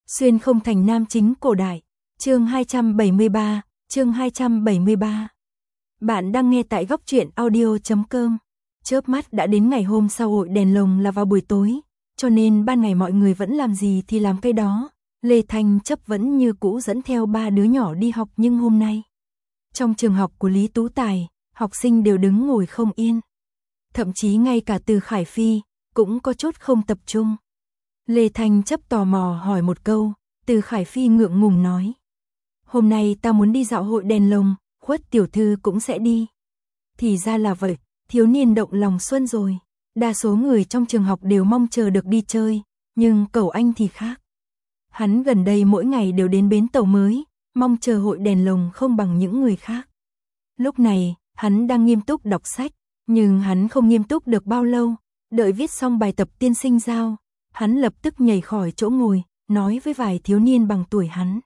Xuyên không thành nam chính cổ đại. Chương 273, chương 273. Bạn đang nghe tại góc truyện audio.com. Chớp mắt đã đến ngày hôm sau hội đèn lồng là vào buổi tối, cho nên ban ngày mọi người vẫn làm gì thì làm cái đó. Lê Thanh Chấp vẫn như cũ dẫn theo 3 đứa nhỏ đi học, nhưng hôm nay, trong trường học của Lý Tú Tài, học sinh đều đứng ngồi không yên. Thậm chí ngay cả Từ Khải Phi cũng có chút không tập trung. Lê Thanh Chấp tò mò hỏi một câu, Từ Khải Phi ngượng ngùng nói: "Hôm nay ta muốn đi dạo hội đèn lồng, Khuất tiểu thư cũng sẽ đi." Thì ra là vậy, thiếu niên động lòng xuân rồi. Đa số người trong trường học đều mong chờ được đi chơi, nhưng Cẩu Anh thì khác. Hắn gần đây mỗi ngày đều đến bến tàu mới, mong chờ hội đèn lồng không bằng những người khác. Lúc này, hắn đang nghiêm túc đọc sách, nhưng hắn không nghiêm túc được bao lâu, đợi viết xong bài tập tiên sinh giao, hắn lập tức nhảy khỏi chỗ ngồi, nói với vài thiếu niên bằng tuổi hắn: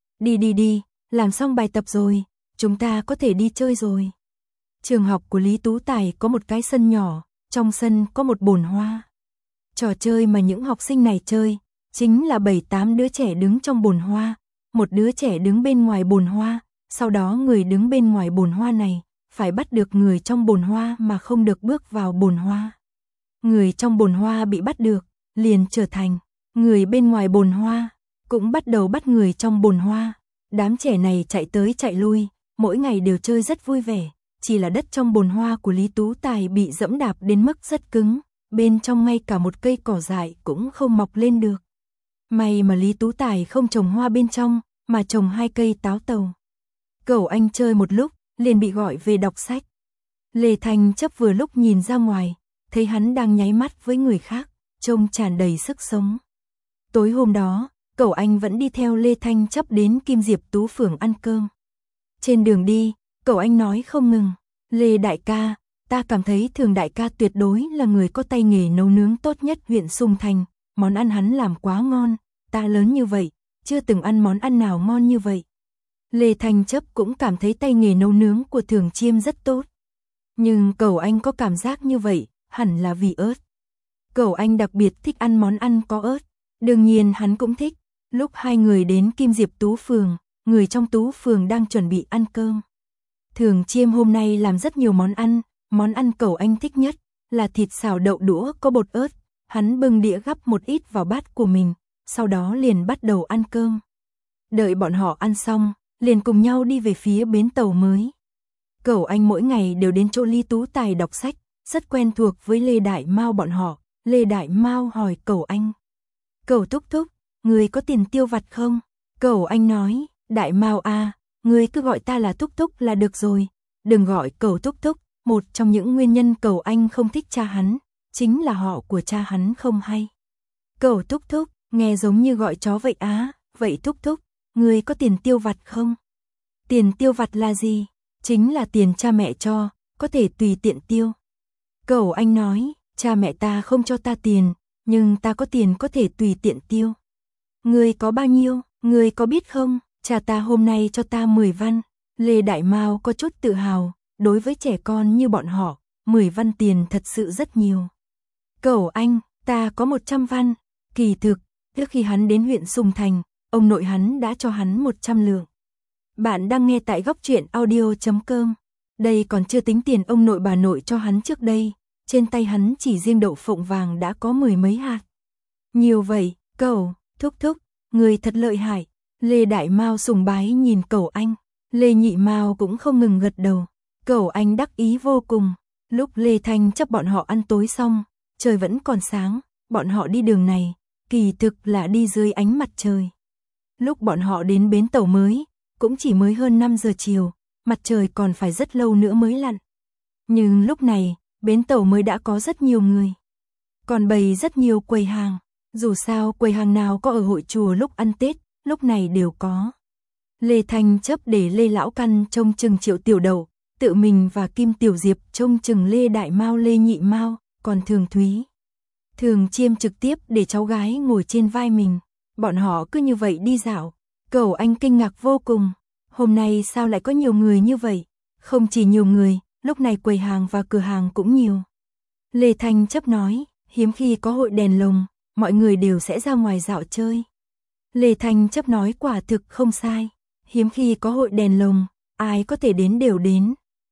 Đi, làm xong bài tập rồi, chúng ta có thể đi chơi rồi." Trường học của Lý Tú Tài có một cái sân nhỏ, trong sân có một bồn hoa. Trò chơi mà những học sinh này chơi chính là 7-8 đứa trẻ đứng trong bồn hoa, một đứa trẻ đứng bên ngoài bồn hoa, sau đó người đứng bên ngoài bồn hoa này phải bắt được người trong bồn hoa mà không được bước vào bồn hoa. Người trong bồn hoa bị bắt được, liền trở thành người bên ngoài bồn hoa, cũng bắt đầu bắt người trong bồn hoa. Đám trẻ này chạy tới chạy lui, mỗi ngày đều chơi rất vui vẻ, chỉ là đất trong bồn hoa của Lý Tú Tài bị dẫm đạp đến mức rất cứng, bên trong ngay cả một cây cỏ dại cũng không mọc lên được. May mà Lý Tú Tài không trồng hoa bên trong, mà trồng 2 cây táo tàu. Cẩu Anh chơi một lúc, liền bị gọi về đọc sách. Lê Thanh Chấp vừa lúc nhìn ra ngoài, thấy hắn đang nháy mắt với người khác, trông tràn đầy sức sống. Tối hôm đó, Cẩu Anh vẫn đi theo Lê Thanh Chấp đến Kim Diệp Tú Phường ăn cơm. Trên đường đi, Cẩu Anh nói không ngừng: "Lê đại ca, ta cảm thấy Thường đại ca tuyệt đối là người có tay nghề nấu nướng tốt nhất huyện Sùng Thành, món ăn hắn làm quá ngon, ta lớn như vậy, chưa từng ăn món ăn nào ngon như vậy." Lê Thanh Chấp cũng cảm thấy tay nghề nấu nướng của Thường Chiêm rất tốt. Nhưng Cẩu Anh có cảm giác như vậy, hẳn là vì ớt. Cẩu Anh đặc biệt thích ăn món ăn có ớt, đương nhiên hắn cũng thích. Lúc hai người đến Kim Diệp Tú Phường, người trong Tú Phường đang chuẩn bị ăn cơm. Thường Chiêm hôm nay làm rất nhiều món ăn Cẩu Anh thích nhất là thịt xào đậu đũa có bột ớt. Hắn bưng đĩa gắp một ít vào bát của mình, sau đó liền bắt đầu ăn cơm. Đợi bọn họ ăn xong, liền cùng nhau đi về phía bến tàu mới. Cẩu Anh mỗi ngày đều đến chỗ Lý Tú Tài đọc sách, rất quen thuộc với Lê Đại Mao bọn họ. Lê Đại Mao hỏi Cẩu Anh: "Cẩu thúc thúc, người có tiền tiêu vặt không?" Cẩu Anh nói: "Đại Mao à, người cứ gọi ta là thúc thúc là được rồi, đừng gọi Cẩu thúc thúc." Một trong những nguyên nhân Cẩu Anh không thích cha hắn, chính là họ của cha hắn không hay. "Cẩu thúc thúc, nghe giống như gọi chó vậy á, vậy thúc thúc, người có tiền tiêu vặt không?" "Tiền tiêu vặt là gì?" "Chính là tiền cha mẹ cho, có thể tùy tiện tiêu." Cẩu Anh nói: "Cha mẹ ta không cho ta tiền, nhưng ta có tiền có thể tùy tiện tiêu." "Người có bao nhiêu, người có biết không? Cha ta hôm nay cho ta 10 văn. Lê Đại Mao có chút tự hào, đối với trẻ con như bọn họ, 10 văn tiền thật sự rất nhiều. "Cẩu Anh, ta có 100 văn. Kỳ thực, trước khi hắn đến huyện Sùng Thành, ông nội hắn đã cho hắn 100 lượng. Bạn đang nghe tại góc truyện audio.com. Đây còn chưa tính tiền ông nội bà nội cho hắn trước đây, trên tay hắn chỉ riêng đậu phộng vàng đã có 10 mấy hạt. Nhiều vậy, Cẩu thúc thúc, người thật lợi hại." Lê Đại Mao sùng bái nhìn Cẩu Anh, Lê Nhị Mao cũng không ngừng gật đầu. Cẩu Anh đắc ý vô cùng. Lúc Lê Thanh Chấp bọn họ ăn tối xong, trời vẫn còn sáng, bọn họ đi đường này, kỳ thực là đi dưới ánh mặt trời. Lúc bọn họ đến bến tàu mới, cũng chỉ mới hơn 5 giờ chiều, mặt trời còn phải rất lâu nữa mới lặn. Nhưng lúc này, bến tàu mới đã có rất nhiều người. Còn bày rất nhiều quầy hàng, dù sao quầy hàng nào có ở hội chùa lúc ăn Tết, lúc này đều có. Lê Thanh Chấp để Lê Lão Căn trông chừng Triệu Tiểu Đậu, tự mình và Kim Tiểu Diệp trông chừng Lê Đại Mao Lê Nhị Mao, còn Thường Thúy, Thường Chiêm trực tiếp để cháu gái ngồi trên vai mình. Bọn họ cứ như vậy đi dạo. Cẩu Anh kinh ngạc vô cùng. Hôm nay sao lại có nhiều người như vậy? Không chỉ nhiều người, lúc này quầy hàng và cửa hàng cũng nhiều. Lê Thanh Chấp nói, hiếm khi có hội đèn lồng, mọi người đều sẽ ra ngoài dạo chơi. Lê Thanh Chấp nói quả thực không sai. Hiếm khi có hội đèn lồng, ai có thể đến đều đến.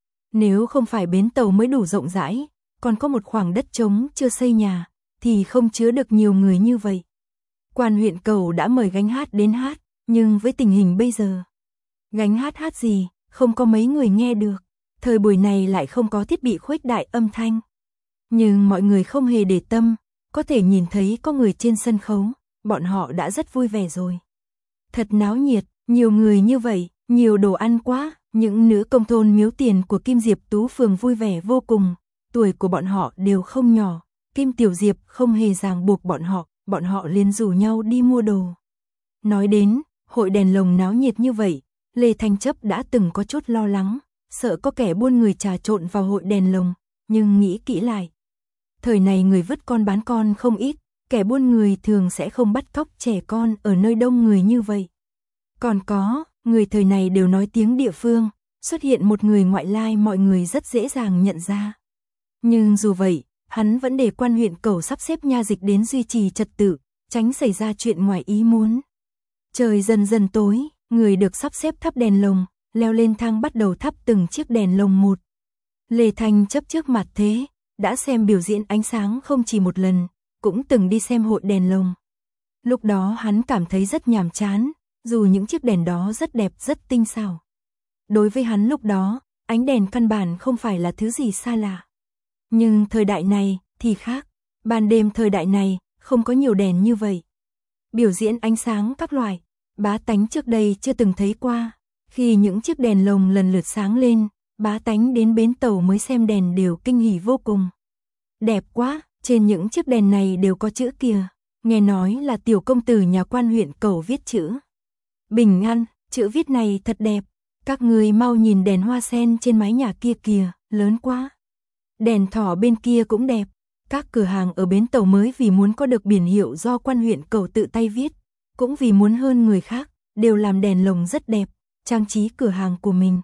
Nếu không phải bến tàu mới đủ rộng rãi, còn có một khoảng đất trống chưa xây nhà, thì không chứa được nhiều người như vậy. Quan huyện Cầu đã mời gánh hát đến hát, nhưng với tình hình bây giờ, gánh hát gì, không có mấy người nghe được. Thời buổi này lại không có thiết bị khuếch đại âm thanh. Nhưng mọi người không hề để tâm, có thể nhìn thấy có người trên sân khấu, bọn họ đã rất vui vẻ rồi. Thật náo nhiệt, nhiều người như vậy, nhiều đồ ăn quá, những nữ công thôn Miếu Tiền của Kim Diệp Tú phường vui vẻ vô cùng, tuổi của bọn họ đều không nhỏ, Kim Tiểu Diệp không hề ràng buộc bọn họ liền rủ nhau đi mua đồ. Nói đến, hội đèn lồng náo nhiệt như vậy, Lê Thanh Chấp đã từng có chút lo lắng, sợ có kẻ buôn người trà trộn vào hội đèn lồng, nhưng nghĩ kỹ lại. Thời này người vứt con bán con không ít, kẻ buôn người thường sẽ không bắt cóc trẻ con ở nơi đông người như vậy. Còn có, người thời này đều nói tiếng địa phương, xuất hiện một người ngoại lai mọi người rất dễ dàng nhận ra. Nhưng dù vậy, hắn vẫn để quan huyện Cầu sắp xếp nha dịch đến duy trì trật tự, tránh xảy ra chuyện ngoài ý muốn. Trời dần dần tối, người được sắp xếp thắp đèn lồng, leo lên thang bắt đầu thắp từng chiếc đèn lồng một. Lê Thanh Chấp trước mặt thế, đã xem biểu diễn ánh sáng không chỉ một lần, cũng từng đi xem hội đèn lồng. Lúc đó hắn cảm thấy rất nhàm chán, dù những chiếc đèn đó rất đẹp rất tinh xảo. Đối với hắn lúc đó, ánh đèn căn bản không phải là thứ gì xa lạ. Nhưng thời đại này thì khác, ban đêm thời đại này không có nhiều đèn như vậy. Biểu diễn ánh sáng các loại, bá tánh trước đây chưa từng thấy qua. Khi những chiếc đèn lồng lần lượt sáng lên, bá tánh đến bến tàu mới xem đèn đều kinh hỉ vô cùng. Đẹp quá, trên những chiếc đèn này đều có chữ kìa, nghe nói là tiểu công tử nhà quan huyện Cầu viết chữ. Bình an, chữ viết này thật đẹp, các người mau nhìn đèn hoa sen trên mái nhà kia kìa, lớn quá. Đèn thỏ bên kia cũng đẹp, các cửa hàng ở bến tàu mới vì muốn có được biển hiệu do quan huyện Cầu tự tay viết, cũng vì muốn hơn người khác, đều làm đèn lồng rất đẹp, trang trí cửa hàng của mình.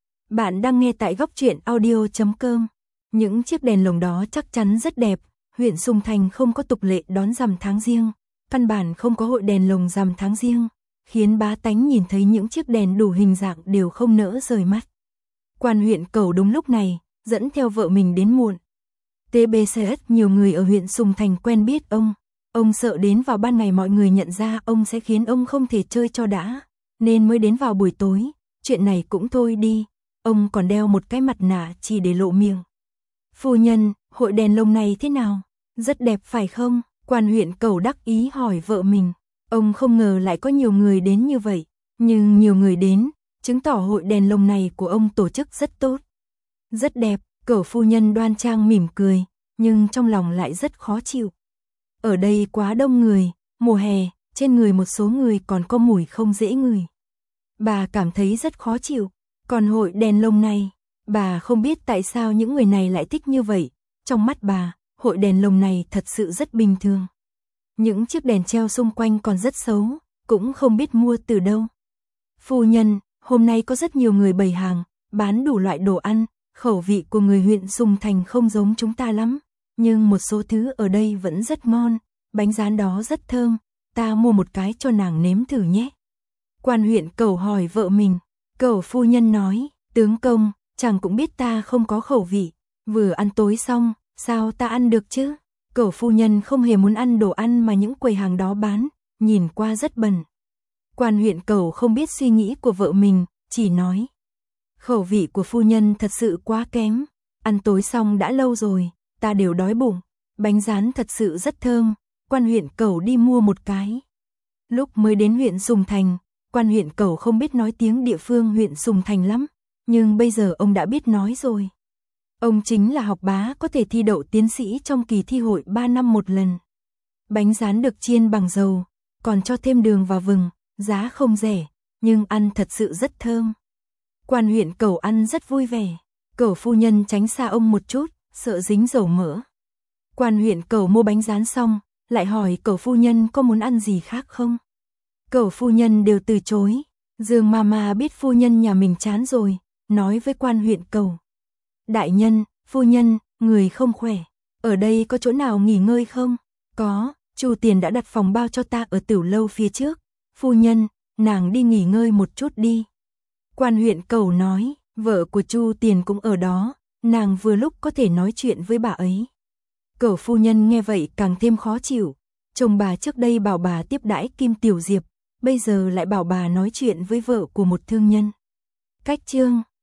Bạn đang nghe tại góc truyện audio.com. Những chiếc đèn lồng đó chắc chắn rất đẹp, huyện Sùng Thành không có tục lệ đón rằm tháng riêng, căn bản không có hội đèn lồng rằm tháng riêng, khiến bá tánh nhìn thấy những chiếc đèn đủ hình dạng đều không nỡ rời mắt. Quan huyện Cầu đúng lúc này, dẫn theo vợ mình đến muộn. TBCS nhiều người ở huyện Sùng Thành quen biết ông sợ đến vào ban ngày mọi người nhận ra ông sẽ khiến ông không thể chơi cho đã, nên mới đến vào buổi tối, chuyện này cũng thôi đi, ông còn đeo một cái mặt nạ chỉ để lộ miệng. Phu nhân, hội đèn lồng này thế nào? Rất đẹp phải không? Quan huyện Cầu đắc ý hỏi vợ mình. Ông không ngờ lại có nhiều người đến như vậy, nhưng nhiều người đến, chứng tỏ hội đèn lồng này của ông tổ chức rất tốt. Rất đẹp, Cẩu phu nhân đoan trang mỉm cười, nhưng trong lòng lại rất khó chịu. Ở đây quá đông người, mùa hè, trên người một số người còn có mùi không dễ ngửi. Bà cảm thấy rất khó chịu, còn hội đèn lồng này, bà không biết tại sao những người này lại thích như vậy. Trong mắt bà, hội đèn lồng này thật sự rất bình thường. Những chiếc đèn treo xung quanh còn rất xấu, cũng không biết mua từ đâu. Phu nhân, hôm nay có rất nhiều người bày hàng, bán đủ loại đồ ăn, khẩu vị của người huyện Sùng Thành không giống chúng ta lắm, nhưng một số thứ ở đây vẫn rất ngon, bánh rán đó rất thơm, ta mua một cái cho nàng nếm thử nhé. Quan huyện Cầu hỏi vợ mình, Cẩu phu nhân nói, tướng công, chàng cũng biết ta không có khẩu vị, vừa ăn tối xong, sao ta ăn được chứ? Cẩu phu nhân không hề muốn ăn đồ ăn mà những quầy hàng đó bán, nhìn qua rất bẩn. Quan huyện Cầu không biết suy nghĩ của vợ mình, chỉ nói, khẩu vị của phu nhân thật sự quá kém, ăn tối xong đã lâu rồi, ta đều đói bụng, bánh rán thật sự rất thơm, quan huyện Cầu đi mua một cái. Lúc mới đến huyện Sùng Thành, quan huyện Cầu không biết nói tiếng địa phương huyện Sùng Thành lắm, nhưng bây giờ ông đã biết nói rồi. Ông chính là học bá có thể thi đậu tiến sĩ trong kỳ thi hội 3 năm một lần. Bánh rán được chiên bằng dầu, còn cho thêm đường và vừng, giá không rẻ, nhưng ăn thật sự rất thơm. Quan huyện Cầu ăn rất vui vẻ, Cẩu phu nhân tránh xa ông một chút, sợ dính dầu mỡ. Quan huyện Cầu mua bánh rán xong, lại hỏi Cẩu phu nhân có muốn ăn gì khác không? Cẩu phu nhân đều từ chối. Dương Mama biết phu nhân nhà mình chán rồi, nói với quan huyện Cầu. Đại nhân, phu nhân, người không khỏe, ở đây có chỗ nào nghỉ ngơi không? Có, Chu Tiền đã đặt phòng bao cho ta ở tiểu lâu phía trước, Phu nhân, nàng đi nghỉ ngơi một chút đi. Quan huyện cầu nói, vợ của Chu Tiền cũng ở đó, nàng vừa lúc có thể nói chuyện với bà ấy. Cẩu phu nhân nghe vậy càng thêm khó chịu, chồng bà trước đây bảo bà tiếp đãi Kim Tiểu Diệp, bây giờ lại bảo bà nói chuyện với vợ của một thương nhân. Cách chương